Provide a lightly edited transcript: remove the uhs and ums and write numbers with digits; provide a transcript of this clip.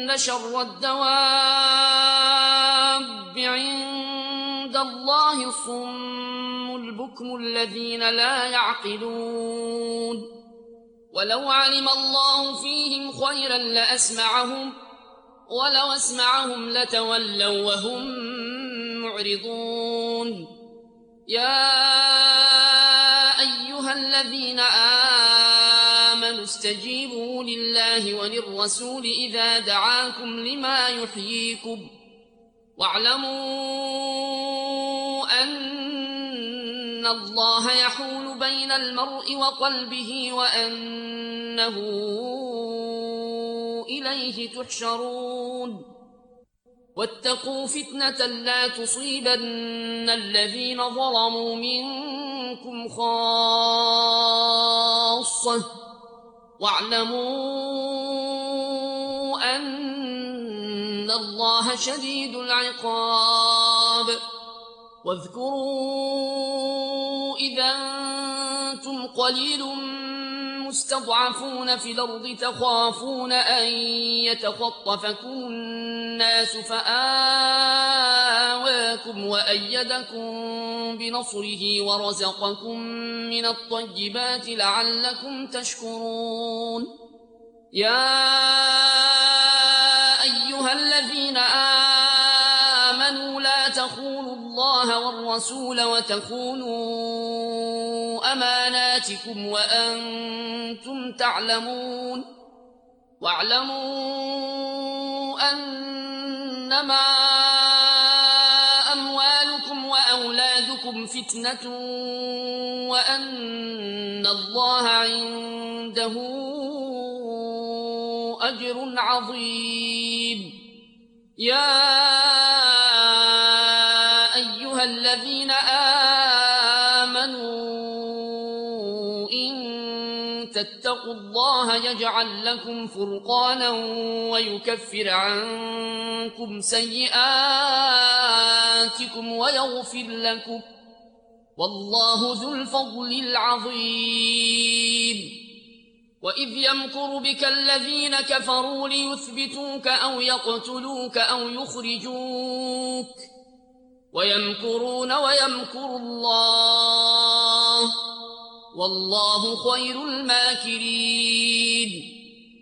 شر الدواب عند الله الصم البكم الذين لا يعقلون ولو علم الله فيهم خيرا لأسمعهم ولو أسمعهم لتولوا وهم معرضون يا أيها الذين آمنوا استجيبوا لله وللرسول إذا دعاكم لما يحييكم واعلموا أن الله يحول بين المرء وقلبه وأنه إليه تحشرون واتقوا فتنة لا تصيبن الذين ظلموا منكم خاصة واعلموا أن الله شديد العقاب واذكروا إذا أنتم قليل مستضعفون في الأرض تخافون أن يتخطفكم الناس فآواكم وأيدكم بنصره ورزقكم من الطيبات لعلكم تشكرون يا أيها الذين آمنوا لا تخونوا الله والرسول وتخونوا أماناتكم وأنتم تعلمون واعلموا أنما أموالكم وأولادكم فتنة وأن الله عنده أجر عظيم يا أيها الذين آمنوا إن تتقوا الله يجعل لكم فرقانا ويكفر عنكم سيئاتكم ويغفر لكم والله ذو الفضل العظيم وإذ يمكر بك الذين كفروا ليثبتوك أو يقتلوك أو يخرجوك ويمكرون ويمكر الله والله خير الماكرين